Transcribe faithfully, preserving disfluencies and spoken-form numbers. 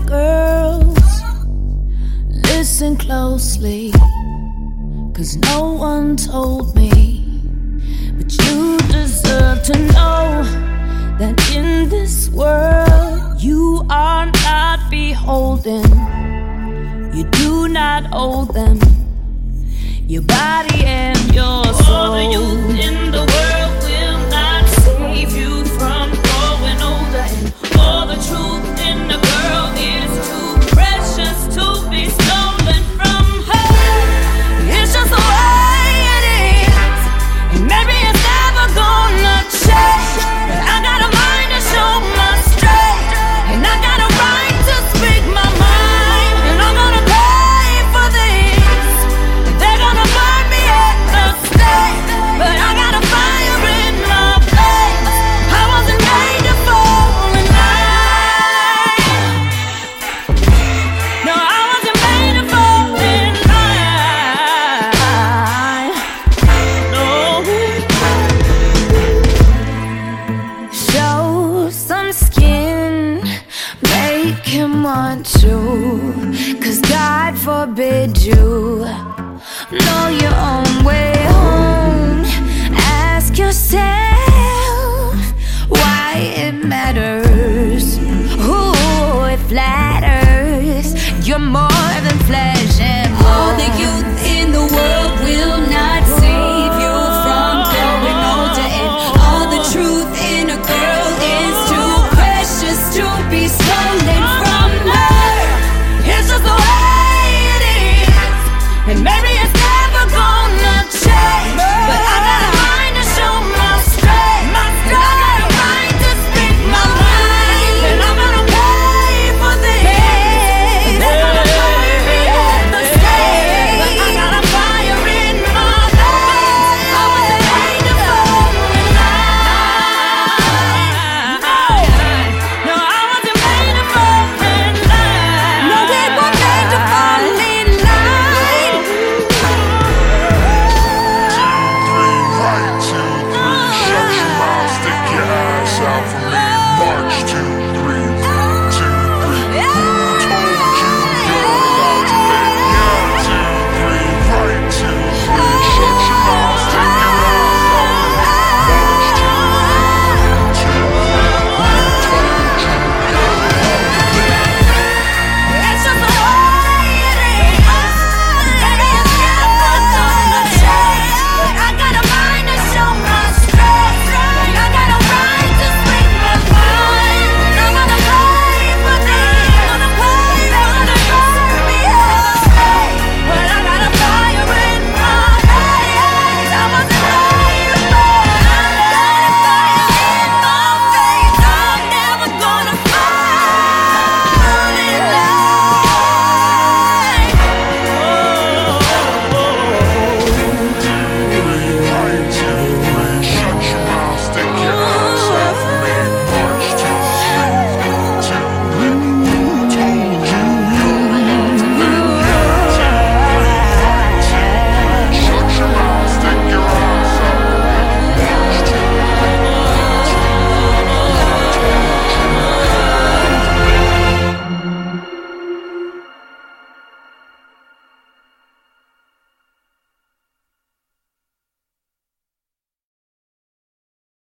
girls, listen closely, 'cause no one told me, but you deserve to know that in this world you are not beholden. You do not owe them your body and your soul. All the youth in the world will not save you from growing older, and all the truth in the girl is too precious to be stolen from her. It's just the way it is, and maybe it's never gonna change, but I got a mind to show my strength, and I got a right to speak my mind, and I'm gonna pay for this. They're gonna burn me at the stake, but I got a fire in my veins. I wasn't made to fall in line. No, I wasn't made to fall in line. No. Show some skin, make him want you, 'cause God forbid you know your own way home. Ask yourself why it matters. Ooh, it flatters. You're more than flesh.